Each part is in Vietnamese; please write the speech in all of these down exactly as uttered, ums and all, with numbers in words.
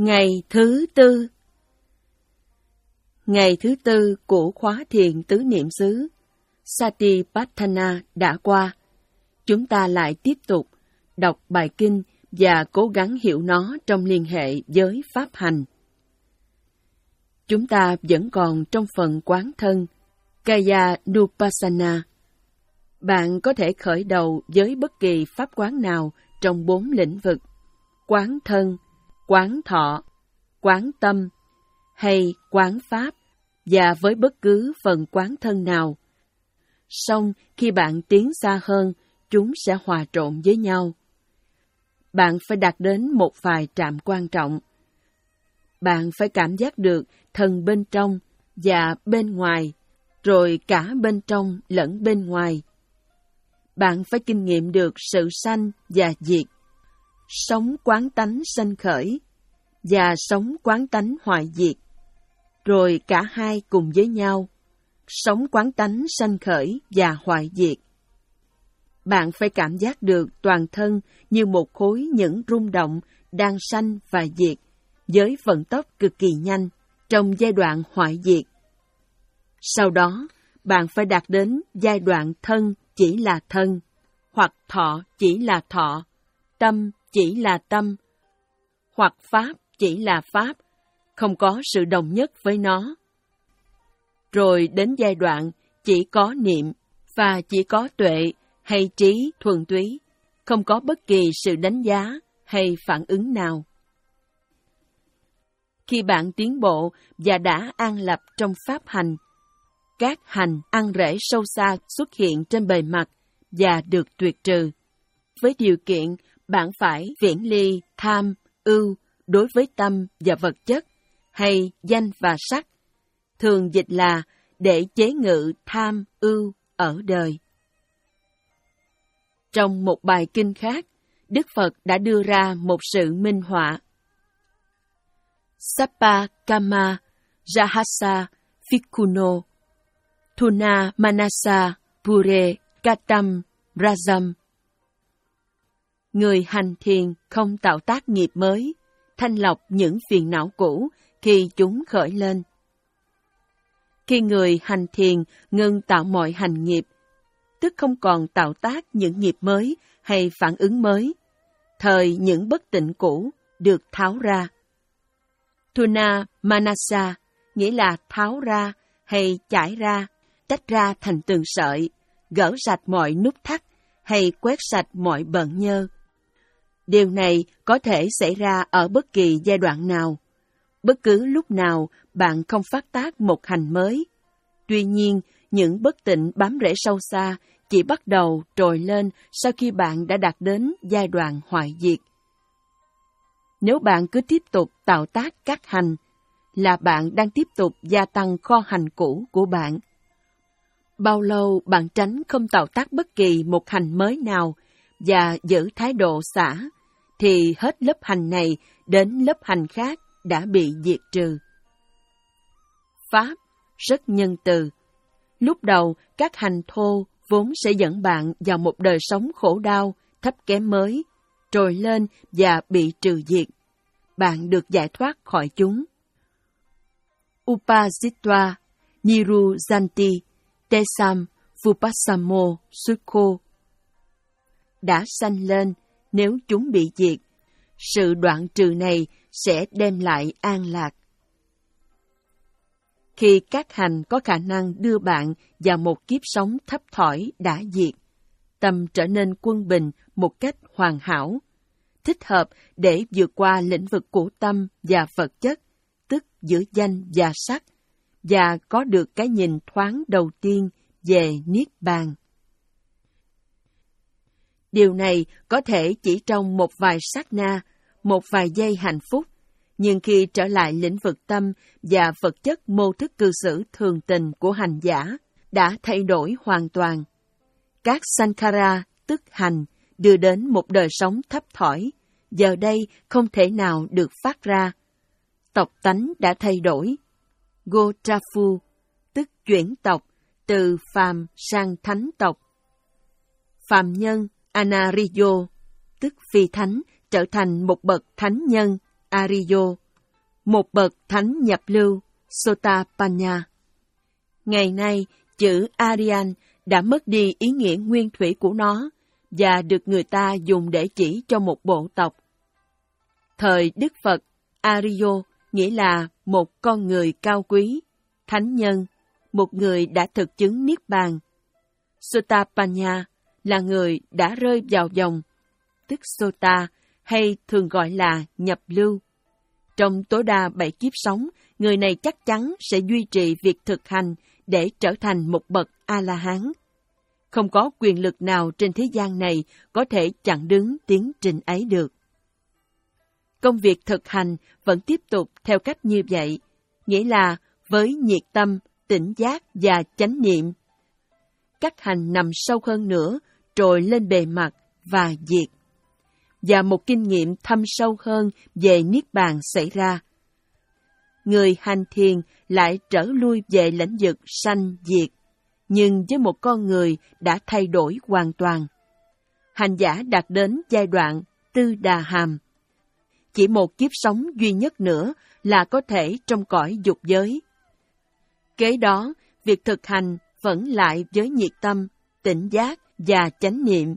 Ngày thứ tư. Ngày thứ tư của khóa thiền tứ niệm xứ Satipatthana đã qua. Chúng ta lại tiếp tục đọc bài kinh và cố gắng hiểu nó trong liên hệ với pháp hành. Chúng ta vẫn còn trong phần quán thân, Kaya Nupassana. Bạn có thể khởi đầu với bất kỳ pháp quán nào trong bốn lĩnh vực: quán thân, quán thọ, quán tâm hay quán pháp, và với bất cứ phần quán thân nào. Song khi bạn tiến xa hơn, chúng sẽ hòa trộn với nhau. Bạn phải đạt đến một vài trạm quan trọng. Bạn phải cảm giác được thân bên trong và bên ngoài, rồi cả bên trong lẫn bên ngoài. Bạn phải kinh nghiệm được sự sanh và diệt, sống quán tánh sanh khởi và sống quán tánh hoại diệt, rồi cả hai cùng với nhau, sống quán tánh sanh khởi và hoại diệt. Bạn phải cảm giác được toàn thân như một khối những rung động đang sanh và diệt với vận tốc cực kỳ nhanh trong giai đoạn hoại diệt. Sau đó, bạn phải đạt đến giai đoạn thân chỉ là thân, hoặc thọ chỉ là thọ, tâm chỉ là tâm, hoặc pháp chỉ là pháp, không có sự đồng nhất với nó. Rồi đến giai đoạn chỉ có niệm và chỉ có tuệ hay trí thuần túy, không có bất kỳ sự đánh giá hay phản ứng nào. Khi bạn tiến bộ và đã an lập trong pháp hành, các hành ăn rễ sâu xa xuất hiện trên bề mặt và được tuyệt trừ, với điều kiện bạn phải viễn ly tham, ưu đối với tâm và vật chất, hay danh và sắc, thường dịch là để chế ngự tham, ưu ở đời. Trong một bài kinh khác, Đức Phật đã đưa ra một sự minh họa. Sappa Kama Rahasa Phikuno Thuna Manasa Pure Katam Rajam. Người hành thiền không tạo tác nghiệp mới, thanh lọc những phiền não cũ khi chúng khởi lên. Khi người hành thiền ngừng tạo mọi hành nghiệp, tức không còn tạo tác những nghiệp mới hay phản ứng mới, thời những bất tịnh cũ được tháo ra. Thuna Manasa nghĩa là tháo ra hay chải ra, tách ra thành từng sợi, gỡ sạch mọi nút thắt hay quét sạch mọi bợn nhơ. Điều này có thể xảy ra ở bất kỳ giai đoạn nào, bất cứ lúc nào bạn không phát tác một hành mới. Tuy nhiên, những bất tịnh bám rễ sâu xa chỉ bắt đầu trồi lên sau khi bạn đã đạt đến giai đoạn hoại diệt. Nếu bạn cứ tiếp tục tạo tác các hành, là bạn đang tiếp tục gia tăng kho hành cũ của bạn. Bao lâu bạn tránh không tạo tác bất kỳ một hành mới nào và giữ thái độ xả, thì hết lớp hành này đến lớp hành khác đã bị diệt trừ. Pháp rất nhân từ. Lúc đầu, các hành thô vốn sẽ dẫn bạn vào một đời sống khổ đau, thấp kém mới, trồi lên và bị trừ diệt. Bạn được giải thoát khỏi chúng. Upasitva, Nirujanti, Tesam, Vupassamo, Sukho. Đã sanh lên, nếu chúng bị diệt, sự đoạn trừ này sẽ đem lại an lạc. Khi các hành có khả năng đưa bạn vào một kiếp sống thấp thỏi đã diệt, tâm trở nên quân bình một cách hoàn hảo, thích hợp để vượt qua lĩnh vực của tâm và vật chất, tức giữa danh và sắc, và có được cái nhìn thoáng đầu tiên về Niết Bàn. Điều này có thể chỉ trong một vài sát na, một vài giây hạnh phúc, nhưng khi trở lại lĩnh vực tâm và vật chất mô thức cư xử thường tình của hành giả, đã thay đổi hoàn toàn. Các sankhara, tức hành, đưa đến một đời sống thấp thỏi, giờ đây không thể nào được phát ra. Tộc tánh đã thay đổi. Gotrafu, tức chuyển tộc, từ phàm sang thánh tộc. Phàm nhân, Anariyo, tức phi thánh, trở thành một bậc thánh nhân, Ariyo, một bậc thánh nhập lưu, Sotapanna. Ngày nay, chữ Aryan đã mất đi ý nghĩa nguyên thủy của nó và được người ta dùng để chỉ cho một bộ tộc. Thời Đức Phật, Aryo nghĩa là một con người cao quý, thánh nhân, một người đã thực chứng Niết Bàn. Sotapanna là người đã rơi vào vòng, tức Sota, hay thường gọi là nhập lưu. Trong tối đa bảy kiếp sống, người này chắc chắn sẽ duy trì việc thực hành để trở thành một bậc A-la-hán. Không có quyền lực nào trên thế gian này có thể chặn đứng tiến trình ấy được. Công việc thực hành vẫn tiếp tục theo cách như vậy, nghĩa là với nhiệt tâm, tỉnh giác và chánh niệm. Cách hành nằm sâu hơn nữa, trồi lên bề mặt và diệt. Và một kinh nghiệm thâm sâu hơn về Niết Bàn xảy ra. Người hành thiền lại trở lui về lĩnh vực sanh diệt, nhưng với một con người đã thay đổi hoàn toàn. Hành giả đạt đến giai đoạn tư đà hàm. Chỉ một kiếp sống duy nhất nữa là có thể trong cõi dục giới. Kế đó, việc thực hành vẫn lại với nhiệt tâm, tỉnh giác và chánh niệm.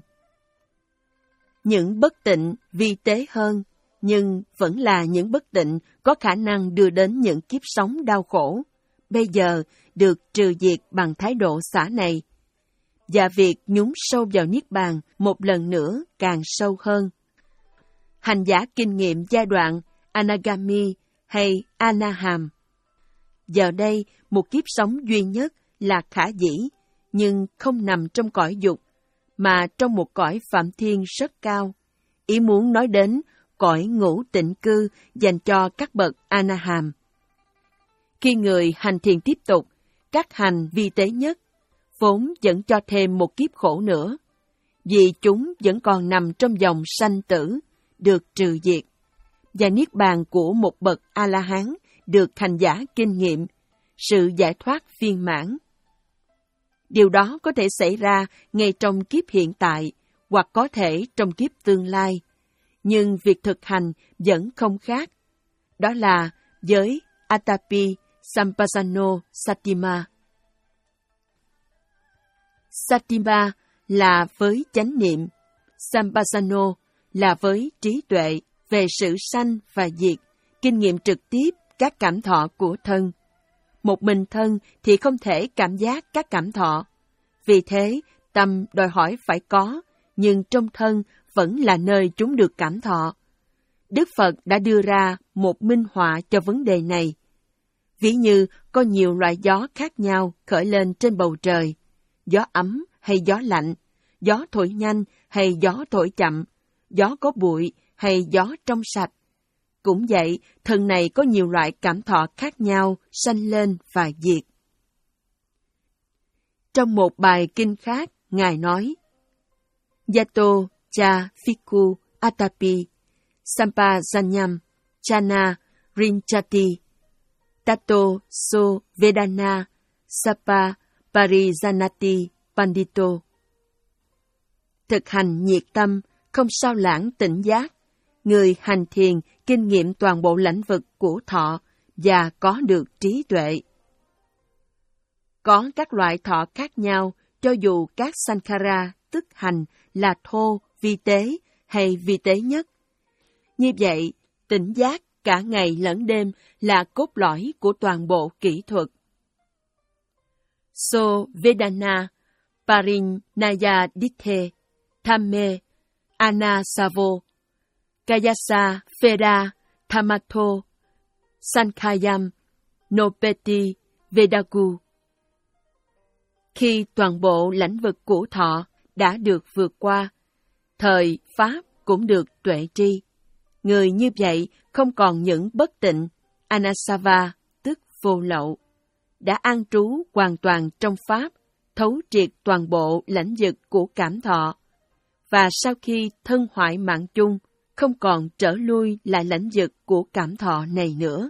Những bất tịnh vi tế hơn, nhưng vẫn là những bất tịnh có khả năng đưa đến những kiếp sống đau khổ, bây giờ được trừ diệt bằng thái độ xả này. Và việc nhúng sâu vào Niết Bàn một lần nữa càng sâu hơn. Hành giả kinh nghiệm giai đoạn Anagami hay Anaham. Giờ đây, một kiếp sống duy nhất là khả dĩ, nhưng không nằm trong cõi dục, mà trong một cõi phạm thiên rất cao. Ý muốn nói đến cõi ngũ tịnh cư dành cho các bậc Anaham. Khi người hành thiền tiếp tục, các hành vi tế nhất, vốn vẫn cho thêm một kiếp khổ nữa, vì chúng vẫn còn nằm trong vòng sanh tử, được trừ diệt, và Niết Bàn của một bậc A-la-hán được hành giả kinh nghiệm, sự giải thoát viên mãn. Điều đó có thể xảy ra ngay trong kiếp hiện tại, hoặc có thể trong kiếp tương lai, nhưng việc thực hành vẫn không khác. Đó là với Atapi Sampasano Satima. Satima là với chánh niệm, Sampasano là với trí tuệ về sự sanh và diệt, kinh nghiệm trực tiếp các cảm thọ của thân. Một mình thân thì không thể cảm giác các cảm thọ. Vì thế, tâm đòi hỏi phải có, nhưng trong thân vẫn là nơi chúng được cảm thọ. Đức Phật đã đưa ra một minh họa cho vấn đề này. Ví như có nhiều loại gió khác nhau khởi lên trên bầu trời, gió ấm hay gió lạnh, gió thổi nhanh hay gió thổi chậm, gió có bụi hay gió trong sạch. Cũng vậy, thân này có nhiều loại cảm thọ khác nhau sanh lên và diệt. Trong một bài kinh khác, Ngài nói, Yato cha phiku atapi sampajanyam chana rinchati tato so vedana sapa parijanati pandito. Thực hành nhiệt tâm, không sao lãng tỉnh giác, người hành thiền kinh nghiệm toàn bộ lãnh vực của thọ và có được trí tuệ. Có các loại thọ khác nhau, cho dù các sankhara, tức hành, là thô, vi tế hay vi tế nhất. Như vậy, tỉnh giác cả ngày lẫn đêm là cốt lõi của toàn bộ kỹ thuật. So Vedana, Parinaya Dithe, Thamme, Anasavo, Kayasa Pheda, Thamato, Sankhayam, Nopeti, Vedagu. Khi toàn bộ lãnh vực của thọ đã được vượt qua, thời Pháp cũng được tuệ tri. Người như vậy không còn những bất tịnh, Anasava, tức vô lậu, đã an trú hoàn toàn trong Pháp, thấu triệt toàn bộ lãnh vực của cảm thọ, và sau khi thân hoại mạng chung, không còn trở lui lại lãnh vực của cảm thọ này nữa.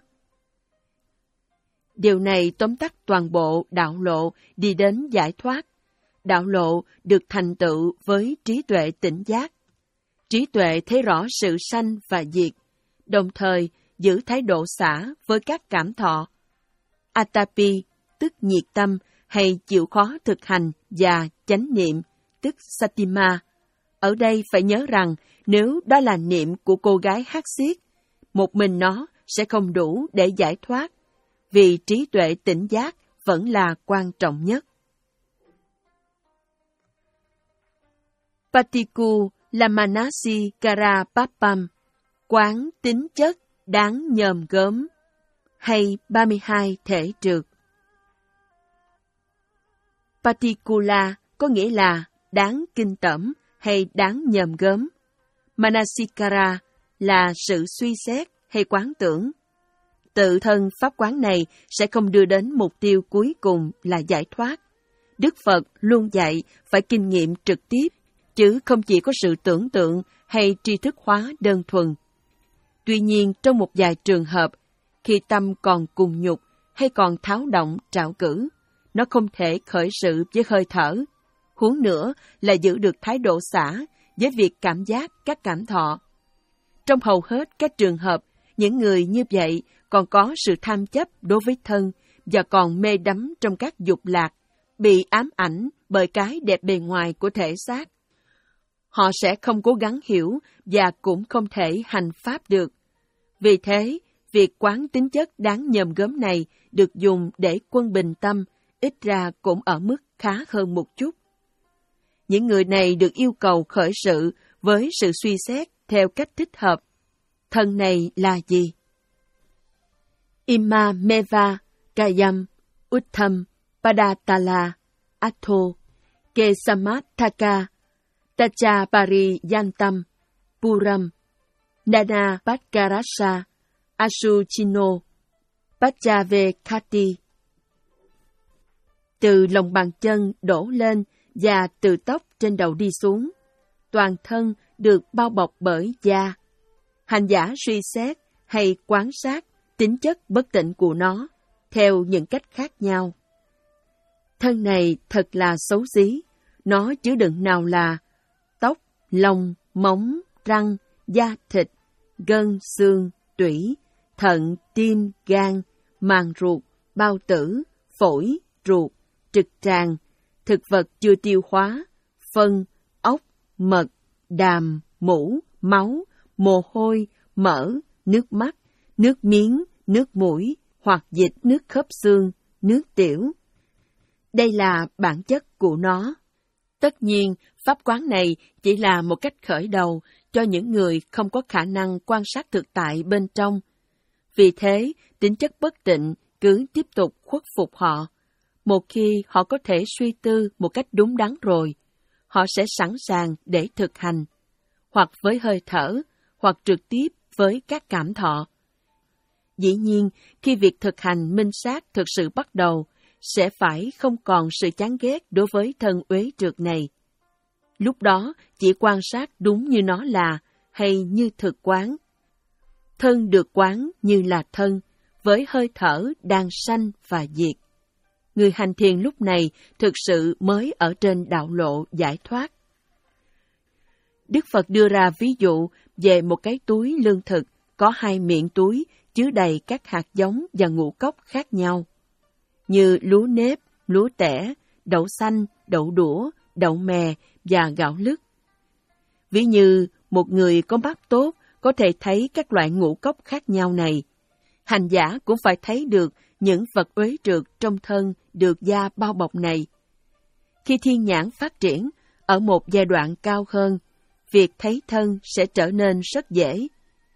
Điều này tóm tắt toàn bộ đạo lộ đi đến giải thoát. Đạo lộ được thành tựu với trí tuệ tỉnh giác. Trí tuệ thấy rõ sự sanh và diệt, đồng thời giữ thái độ xả với các cảm thọ. Atapi, tức nhiệt tâm hay chịu khó thực hành, và chánh niệm, tức satima. Ở đây phải nhớ rằng nếu đó là niệm của cô gái hát xiết, một mình nó sẽ không đủ để giải thoát, vì trí tuệ tỉnh giác vẫn là quan trọng nhất. Patiku Lamanasi Kara Papam, quán tính chất đáng nhòm gớm, hay ba mươi hai thể trượt. Patikula có nghĩa là đáng kinh tởm hay đáng nhòm gớm. Manasikara là sự suy xét hay quán tưởng. Tự thân pháp quán này sẽ không đưa đến mục tiêu cuối cùng là giải thoát. Đức Phật luôn dạy phải kinh nghiệm trực tiếp, chứ không chỉ có sự tưởng tượng hay tri thức hóa đơn thuần. Tuy nhiên, trong một vài trường hợp, khi tâm còn cùng nhục hay còn tháo động trạo cử, nó không thể khởi sự với hơi thở. Huống nữa là giữ được thái độ xả với việc cảm giác các cảm thọ. Trong hầu hết các trường hợp, những người như vậy còn có sự tham chấp đối với thân và còn mê đắm trong các dục lạc, bị ám ảnh bởi cái đẹp bề ngoài của thể xác. Họ sẽ không cố gắng hiểu và cũng không thể hành pháp được. Vì thế, việc quán tính chất đáng nhòm gớm này được dùng để quân bình tâm, ít ra cũng ở mức khá hơn một chút. Những người này được yêu cầu khởi sự với sự suy xét theo cách thích hợp. Thân này là gì? Ima Meva, Kayam, Uttam, Padatala, Atho, Kesamathaka, Tachapari Yantam, Puram, Nana Patkarasa, Asuchino, Pachave Khati. Từ lòng bàn chân đổ lên và từ tóc trên đầu đi xuống, toàn thân được bao bọc bởi da. Hành giả suy xét hay quan sát tính chất bất tịnh của nó theo những cách khác nhau. Thân này thật là xấu xí, nó chứa đựng nào là tóc, lông, móng, răng, da thịt, gân, xương, tủy, thận, tim, gan, màng ruột, bao tử, phổi, ruột, trực tràng, thực vật chưa tiêu hóa, phân, ốc, mật, đàm, mũ, máu, mồ hôi, mỡ, nước mắt, nước miếng, nước mũi, hoặc dịch nước khớp xương, nước tiểu. Đây là bản chất của nó. Tất nhiên, pháp quán này chỉ là một cách khởi đầu cho những người không có khả năng quan sát thực tại bên trong. Vì thế, tính chất bất tịnh cứ tiếp tục khuất phục họ. Một khi họ có thể suy tư một cách đúng đắn rồi, họ sẽ sẵn sàng để thực hành, hoặc với hơi thở, hoặc trực tiếp với các cảm thọ. Dĩ nhiên, khi việc thực hành minh sát thực sự bắt đầu, sẽ phải không còn sự chán ghét đối với thân uế trượt này. Lúc đó, chỉ quan sát đúng như nó là, hay như thực quán. Thân được quán như là thân, với hơi thở đang sanh và diệt. Người hành thiền lúc này thực sự mới ở trên đạo lộ giải thoát. Đức Phật đưa ra ví dụ về một cái túi lương thực có hai miệng túi chứa đầy các hạt giống và ngũ cốc khác nhau, như lúa nếp, lúa tẻ, đậu xanh, đậu đũa, đậu mè và gạo lứt. Ví như một người có mắt tốt có thể thấy các loại ngũ cốc khác nhau này, hành giả cũng phải thấy được những vật uế trượt trong thân được da bao bọc này. Khi thiên nhãn phát triển, ở một giai đoạn cao hơn, việc thấy thân sẽ trở nên rất dễ.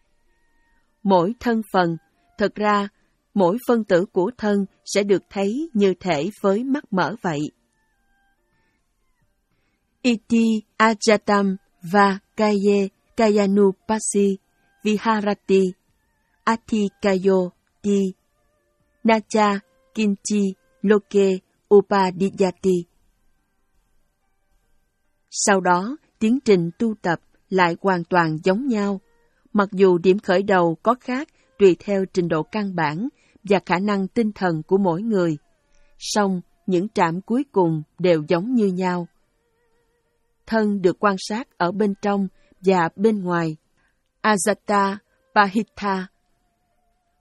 Mỗi thân phần, thật ra, mỗi phân tử của thân sẽ được thấy như thể với mắt mở vậy. Iti ajatam va kaye kayanupasi viharati atikayo ti nacha kinchi loke upadiyati. Sau đó, tiến trình tu tập lại hoàn toàn giống nhau, mặc dù điểm khởi đầu có khác tùy theo trình độ căn bản và khả năng tinh thần của mỗi người, song những trạm cuối cùng đều giống như nhau. Thân được quan sát ở bên trong và bên ngoài, Ajata Pahita,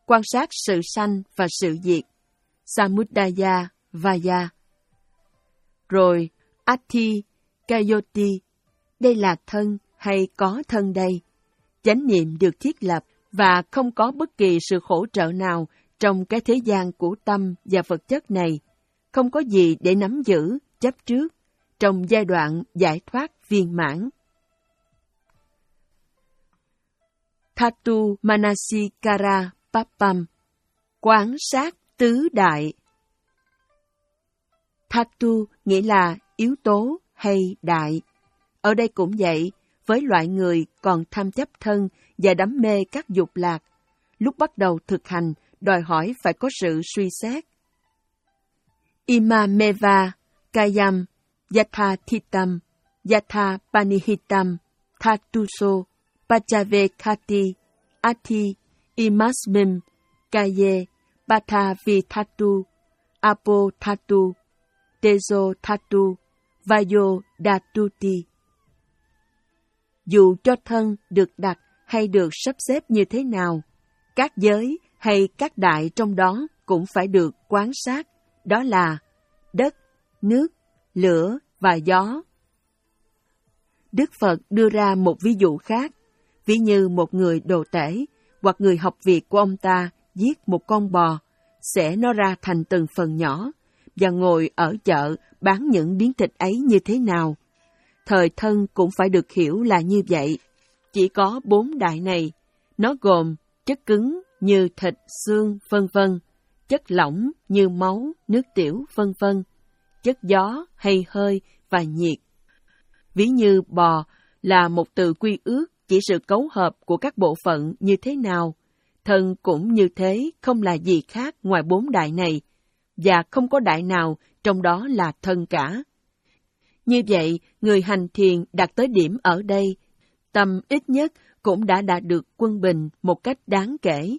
quan sát sự sanh và sự diệt, Samudaya Vaya. Rồi Ati Kayoti, đây là thân hay có thân đây. Chánh niệm được thiết lập và không có bất kỳ sự hỗ trợ nào trong cái thế gian của tâm và vật chất này, không có gì để nắm giữ, chấp trước, trong giai đoạn giải thoát viên mãn. Thatu Manasikara Papam, quán sát tứ đại. Thatu nghĩa là yếu tố hay đại. Ở đây cũng vậy, với loại người còn tham chấp thân và đắm mê các dục lạc, lúc bắt đầu thực hành đòi hỏi phải có sự suy xét. Imameva Kayam Yatha Thitam Yatha Panihitam Thatuso Pachave Khati Ati Imasmim Kaye Bata Vithatu Apo Thatu Tezo Thatu Vayo Datuti. Dù cho thân được đặt hay được sắp xếp như thế nào, các giới hay các đại trong đó cũng phải được quán sát, đó là đất, nước, lửa và gió. Đức Phật đưa ra một ví dụ khác, ví như một người đồ tể hoặc người học việc của ông ta giết một con bò, xẻ nó ra thành từng phần nhỏ và ngồi ở chợ bán những miếng thịt ấy như thế nào. Thời thân cũng phải được hiểu là như vậy. Chỉ có bốn đại này, nó gồm chất cứng như thịt, xương, vân vân, chất lỏng như máu, nước tiểu, vân vân, chất gió hay hơi và nhiệt. Ví như bò là một từ quy ước chỉ sự cấu hợp của các bộ phận như thế nào, thân cũng như thế, không là gì khác ngoài bốn đại này, và không có đại nào trong đó là thân cả. Như vậy, người hành thiền đạt tới điểm ở đây, tâm ít nhất cũng đã đạt được quân bình một cách đáng kể.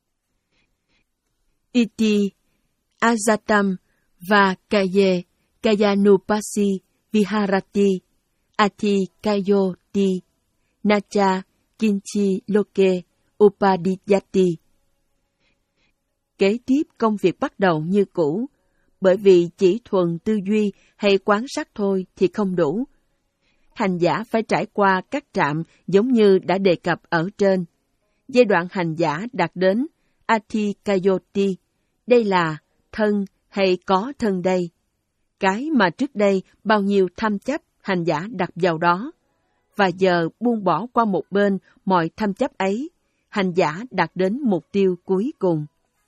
Iti, Ajatam và Kaye, Kayanupasi, Viharati, Ati Kayoti, Nacha, Kinchi Loke, Upadiyati. Kế tiếp công việc bắt đầu như cũ, bởi vì chỉ thuần tư duy hay quán sát thôi thì không đủ. Hành giả phải trải qua các trạm giống như đã đề cập ở trên. Giai đoạn hành giả đạt đến Ati Kayoti, đây là thân hay có thân đây. Cái mà trước đây bao nhiêu tham chấp hành giả đặt vào đó, và giờ buông bỏ qua một bên mọi tham chấp ấy, hành giả đạt đến mục tiêu cuối cùng.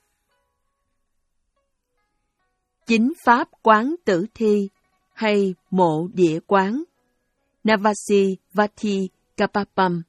Chính pháp quán tử thi hay mộ địa quán, Navasi Vati Kapapam.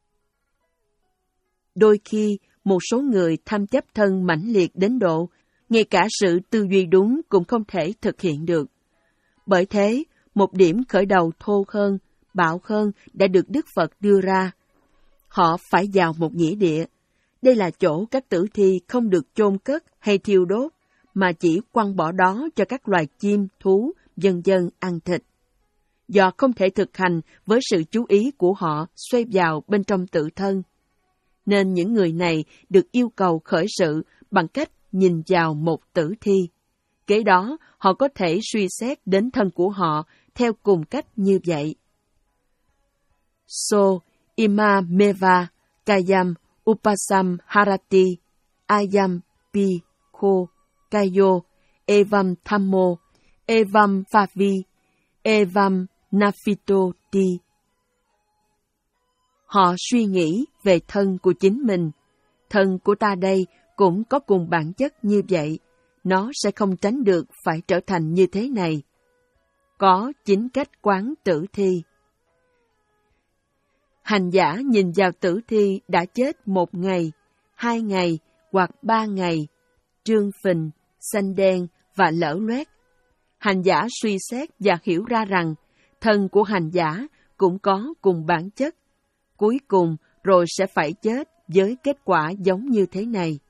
Đôi khi, một số người tham chấp thân mãnh liệt đến độ, ngay cả sự tư duy đúng cũng không thể thực hiện được. Bởi thế, một điểm khởi đầu thô hơn, bạo hơn đã được Đức Phật đưa ra. Họ phải vào một nghĩa địa. Đây là chỗ các tử thi không được chôn cất hay thiêu đốt, mà chỉ quăng bỏ đó cho các loài chim, thú, vân vân ăn thịt. Do không thể thực hành với sự chú ý của họ xoay vào bên trong tự thân, nên những người này được yêu cầu khởi sự bằng cách nhìn vào một tử thi. Kế đó, họ có thể suy xét đến thân của họ theo cùng cách như vậy. So, Ima Meva, Kayam, Upasam Harati, Ayam, Pi, Kho, Kayo, Evam Thammo, Evam Favi, Evam Nafito Ti. Họ suy nghĩ về thân của chính mình. Thân của ta đây cũng có cùng bản chất như vậy. Nó sẽ không tránh được phải trở thành như thế này. Có chín cách quán tử thi. Hành giả nhìn vào tử thi đã chết một ngày, hai ngày hoặc ba ngày, trương phình, xanh đen và lở loét. Hành giả suy xét và hiểu ra rằng thân của hành giả cũng có cùng bản chất. Cuối cùng rồi sẽ phải chết với kết quả giống như thế này.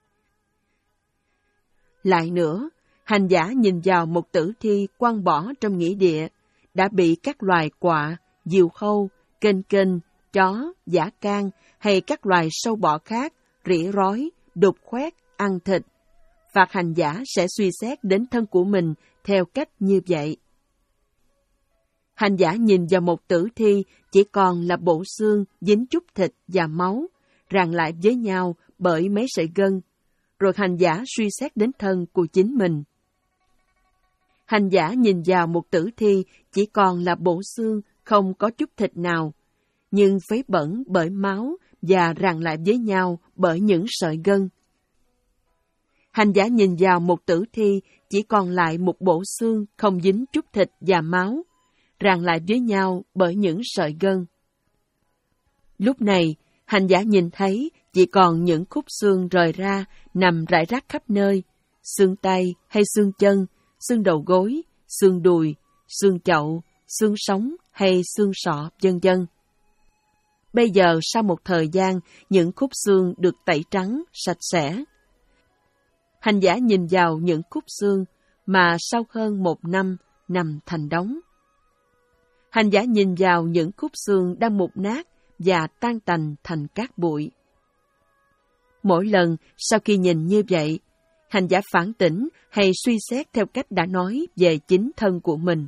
Lại nữa, hành giả nhìn vào một tử thi quăng bỏ trong nghĩa địa, đã bị các loài quạ, diều hâu, kênh kênh, chó, dã can hay các loài sâu bọ khác rỉ rói, đục khoét, ăn thịt. Phạt hành giả sẽ suy xét đến thân của mình theo cách như vậy. Hành giả nhìn vào một tử thi chỉ còn là bộ xương dính chút thịt và máu, ràng lại với nhau bởi mấy sợi gân, rồi hành giả suy xét đến thân của chính mình. Hành giả nhìn vào một tử thi chỉ còn là bộ xương không có chút thịt nào, nhưng vấy bẩn bởi máu và ràng lại với nhau bởi những sợi gân. Hành giả nhìn vào một tử thi chỉ còn lại một bộ xương không dính chút thịt và máu, ràng lại với nhau bởi những sợi gân. Lúc này, hành giả nhìn thấy chỉ còn những khúc xương rời ra nằm rải rác khắp nơi, xương tay hay xương chân, xương đầu gối, xương đùi, xương chậu, xương sống hay xương sọ, vân vân. Bây giờ sau một thời gian, những khúc xương được tẩy trắng, sạch sẽ. Hành giả nhìn vào những khúc xương mà sau hơn một năm nằm thành đống. Hành giả nhìn vào những khúc xương đang mục nát và tan tành thành cát bụi. Mỗi lần sau khi nhìn như vậy, hành giả phản tỉnh hay suy xét theo cách đã nói về chính thân của mình.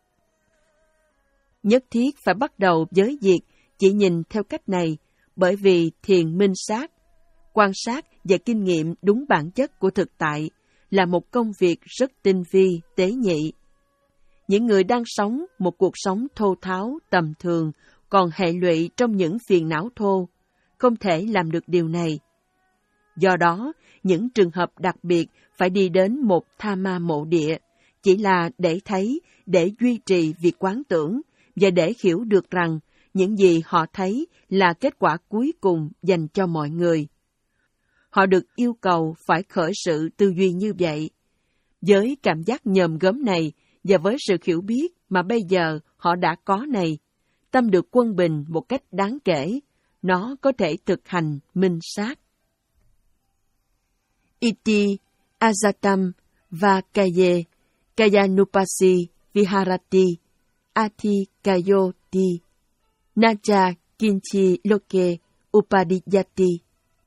Nhất thiết phải bắt đầu với việc chỉ nhìn theo cách này, bởi vì thiền minh sát, quan sát và kinh nghiệm đúng bản chất của thực tại là một công việc rất tinh vi, tế nhị. Những người đang sống một cuộc sống thô tháo, tầm thường, còn hệ lụy trong những phiền não thô, không thể làm được điều này. Do đó, những trường hợp đặc biệt phải đi đến một tha ma mộ địa, chỉ là để thấy, để duy trì việc quán tưởng, và để hiểu được rằng những gì họ thấy là kết quả cuối cùng dành cho mọi người. Họ được yêu cầu phải khởi sự tư duy như vậy. Với cảm giác nhòm gớm này và với sự hiểu biết mà bây giờ họ đã có này, tâm được quân bình một cách đáng kể, nó có thể thực hành minh sát. Iti ajatam va kaye kayanupasi viharati ati kayoti naja kinchi loke upadiyati.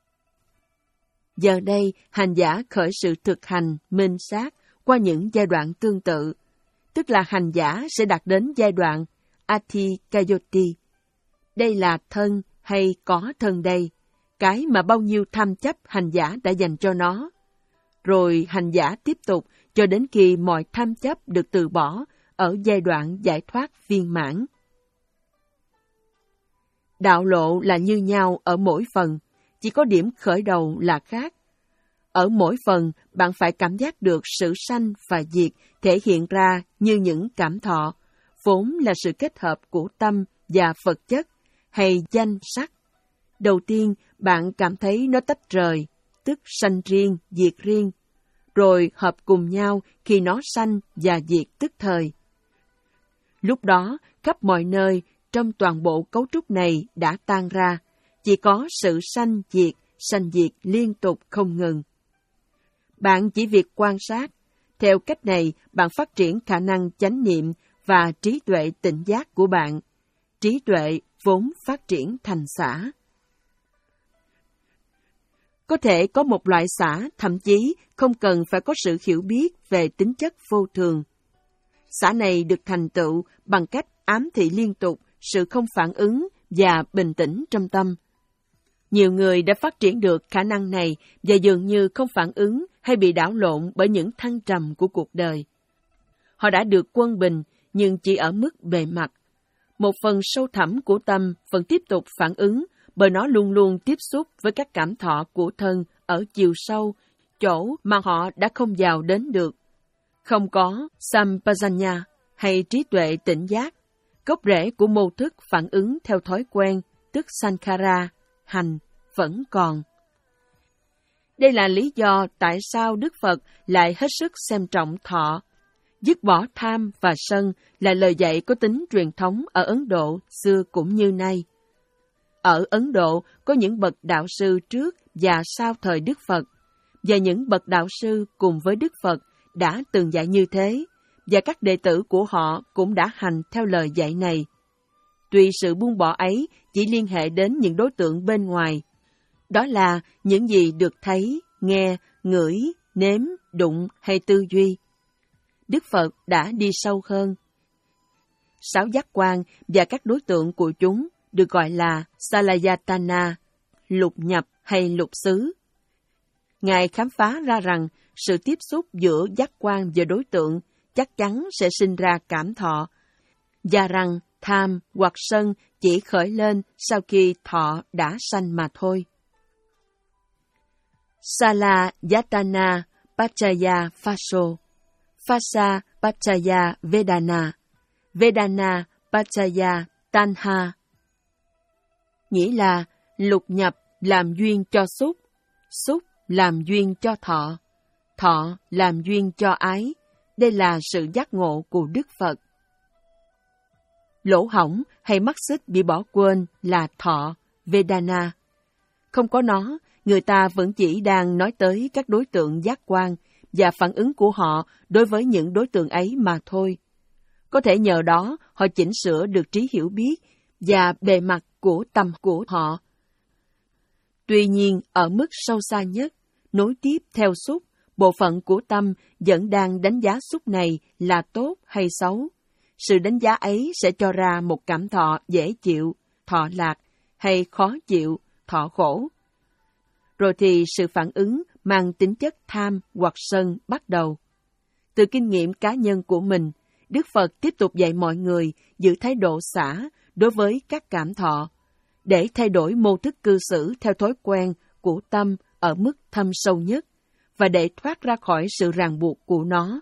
Giờ đây, hành giả khởi sự thực hành minh sát qua những giai đoạn tương tự, tức là hành giả sẽ đạt đến giai đoạn Ati Kayoti. Đây là thân hay có thân đây, cái mà bao nhiêu tham chấp hành giả đã dành cho nó. Rồi hành giả tiếp tục cho đến khi mọi tham chấp được từ bỏ ở giai đoạn giải thoát viên mãn. Đạo lộ là như nhau ở mỗi phần, chỉ có điểm khởi đầu là khác. Ở mỗi phần, bạn phải cảm giác được sự sanh và diệt thể hiện ra như những cảm thọ, vốn là sự kết hợp của tâm và vật chất, hay danh sắc. Đầu tiên, bạn cảm thấy nó tách rời, tức sanh riêng, diệt riêng, rồi hợp cùng nhau khi nó sanh và diệt tức thời. Lúc đó, khắp mọi nơi, trong toàn bộ cấu trúc này đã tan ra, chỉ có sự sanh diệt, sanh diệt liên tục không ngừng. Bạn chỉ việc quan sát. Theo cách này, bạn phát triển khả năng chánh niệm và trí tuệ tỉnh giác của bạn. Trí tuệ vốn phát triển thành xả. Có thể có một loại xả thậm chí không cần phải có sự hiểu biết về tính chất vô thường. Xả này được thành tựu bằng cách ám thị liên tục sự không phản ứng và bình tĩnh trong tâm. Nhiều người đã phát triển được khả năng này và dường như không phản ứng hay bị đảo lộn bởi những thăng trầm của cuộc đời. Họ đã được quân bình, nhưng chỉ ở mức bề mặt. Một phần sâu thẳm của tâm vẫn tiếp tục phản ứng, bởi nó luôn luôn tiếp xúc với các cảm thọ của thân ở chiều sâu, chỗ mà họ đã không vào đến được. Không có sampajanya hay trí tuệ tỉnh giác, gốc rễ của mô thức phản ứng theo thói quen, tức sankhara, hành, vẫn còn. Đây là lý do tại sao Đức Phật lại hết sức xem trọng thọ. Dứt bỏ tham và sân là lời dạy có tính truyền thống ở Ấn Độ xưa cũng như nay. Ở Ấn Độ có những bậc đạo sư trước và sau thời Đức Phật, và những bậc đạo sư cùng với Đức Phật đã từng dạy như thế, và các đệ tử của họ cũng đã hành theo lời dạy này. Tuy sự buông bỏ ấy chỉ liên hệ đến những đối tượng bên ngoài, Đó là những gì được thấy, nghe, ngửi, nếm, đụng hay tư duy. Đức Phật đã đi sâu hơn. Sáu giác quan và các đối tượng của chúng được gọi là Salayatana, lục nhập hay lục xứ. Ngài khám phá ra rằng sự tiếp xúc giữa giác quan và đối tượng chắc chắn sẽ sinh ra cảm thọ, và rằng tham hoặc sân chỉ khởi lên sau khi thọ đã sanh mà thôi. Salayatana Pachaya Phaso, Phasa Pachaya Vedana, Vedana Pachaya Tanha. Nghĩa là lục nhập làm duyên cho xúc, xúc làm duyên cho thọ, thọ làm duyên cho ái. Đây là sự giác ngộ của Đức Phật. Lỗ hổng hay mắc xích bị bỏ quên là thọ, Vedana. Không có nó, người ta vẫn chỉ đang nói tới các đối tượng giác quan và phản ứng của họ đối với những đối tượng ấy mà thôi. Có thể nhờ đó họ chỉnh sửa được trí hiểu biết và bề mặt của tâm của họ. Tuy nhiên, ở mức sâu xa nhất, nối tiếp theo xúc, bộ phận của tâm vẫn đang đánh giá xúc này là tốt hay xấu. Sự đánh giá ấy sẽ cho ra một cảm thọ dễ chịu, thọ lạc, hay khó chịu, thọ khổ. Rồi thì sự phản ứng mang tính chất tham hoặc sân bắt đầu. Từ kinh nghiệm cá nhân của mình, Đức Phật tiếp tục dạy mọi người giữ thái độ xả đối với các cảm thọ, để thay đổi mô thức cư xử theo thói quen của tâm ở mức thâm sâu nhất, và để thoát ra khỏi sự ràng buộc của nó.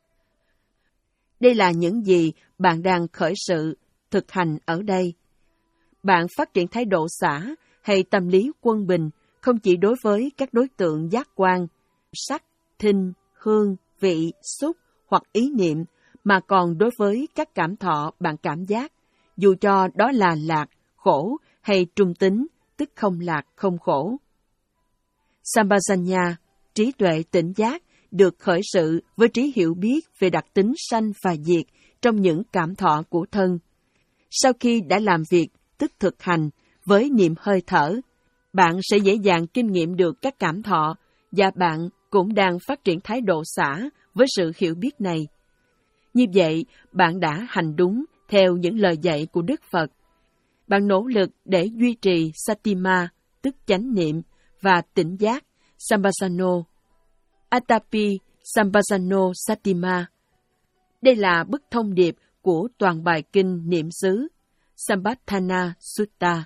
Đây là những gì bạn đang khởi sự, thực hành ở đây. Bạn phát triển thái độ xả hay tâm lý quân bình không chỉ đối với các đối tượng giác quan, sắc, thinh, hương, vị, xúc hoặc ý niệm, mà còn đối với các cảm thọ bạn cảm giác, dù cho đó là lạc, khổ hay trung tính, tức không lạc, không khổ. Sampajanya, trí tuệ tỉnh giác, được khởi sự với trí hiểu biết về đặc tính sanh và diệt trong những cảm thọ của thân. Sau khi đã làm việc, tức thực hành, với niệm hơi thở, bạn sẽ dễ dàng kinh nghiệm được các cảm thọ, và bạn cũng đang phát triển thái độ xả với sự hiểu biết này. Như vậy, bạn đã hành đúng theo những lời dạy của Đức Phật. Bạn nỗ lực để duy trì Satima, tức chánh niệm, và tỉnh giác, Sampajano. Atapi Sampajano Satima. Đây là bức thông điệp của toàn bài kinh niệm xứ, Sampatthana Sutta.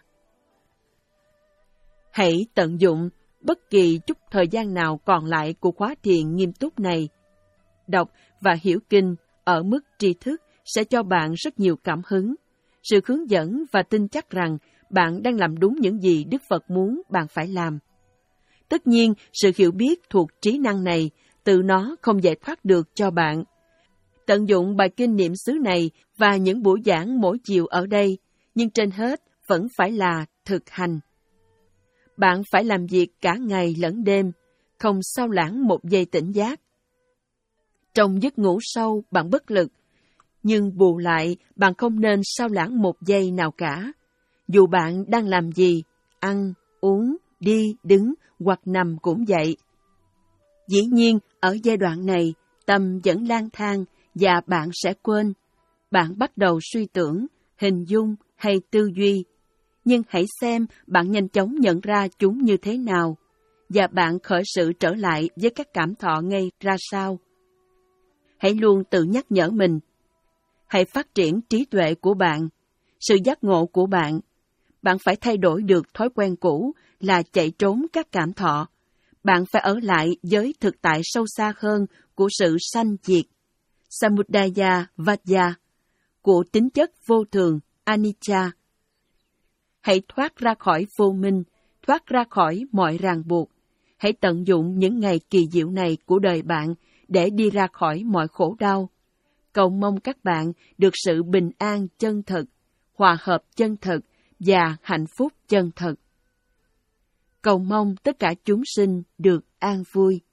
Hãy tận dụng bất kỳ chút thời gian nào còn lại của khóa thiền nghiêm túc này. Đọc và hiểu kinh ở mức tri thức sẽ cho bạn rất nhiều cảm hứng, sự hướng dẫn và tin chắc rằng bạn đang làm đúng những gì Đức Phật muốn bạn phải làm. Tất nhiên, sự hiểu biết thuộc trí năng này, tự nó không giải thoát được cho bạn. Tận dụng bài kinh niệm xứ này và những buổi giảng mỗi chiều ở đây, nhưng trên hết vẫn phải là thực hành. Bạn phải làm việc cả ngày lẫn đêm, không sao lãng một giây tỉnh giác. Trong giấc ngủ sâu, bạn bất lực, nhưng bù lại, bạn không nên sao lãng một giây nào cả. Dù bạn đang làm gì, ăn, uống, đi, đứng hoặc nằm cũng vậy. Dĩ nhiên, ở giai đoạn này, tâm vẫn lang thang và bạn sẽ quên. Bạn bắt đầu suy tưởng, hình dung hay tư duy. Nhưng hãy xem bạn nhanh chóng nhận ra chúng như thế nào, và bạn khởi sự trở lại với các cảm thọ ngay ra sao. Hãy luôn tự nhắc nhở mình. Hãy phát triển trí tuệ của bạn, sự giác ngộ của bạn. Bạn phải thay đổi được thói quen cũ là chạy trốn các cảm thọ. Bạn phải ở lại với thực tại sâu xa hơn của sự sanh diệt, Samudaya Vajja, của tính chất vô thường, Anicca. Hãy thoát ra khỏi vô minh, thoát ra khỏi mọi ràng buộc. Hãy tận dụng những ngày kỳ diệu này của đời bạn để đi ra khỏi mọi khổ đau. Cầu mong các bạn được sự bình an chân thực, hòa hợp chân thực và hạnh phúc chân thực. Cầu mong tất cả chúng sinh được an vui.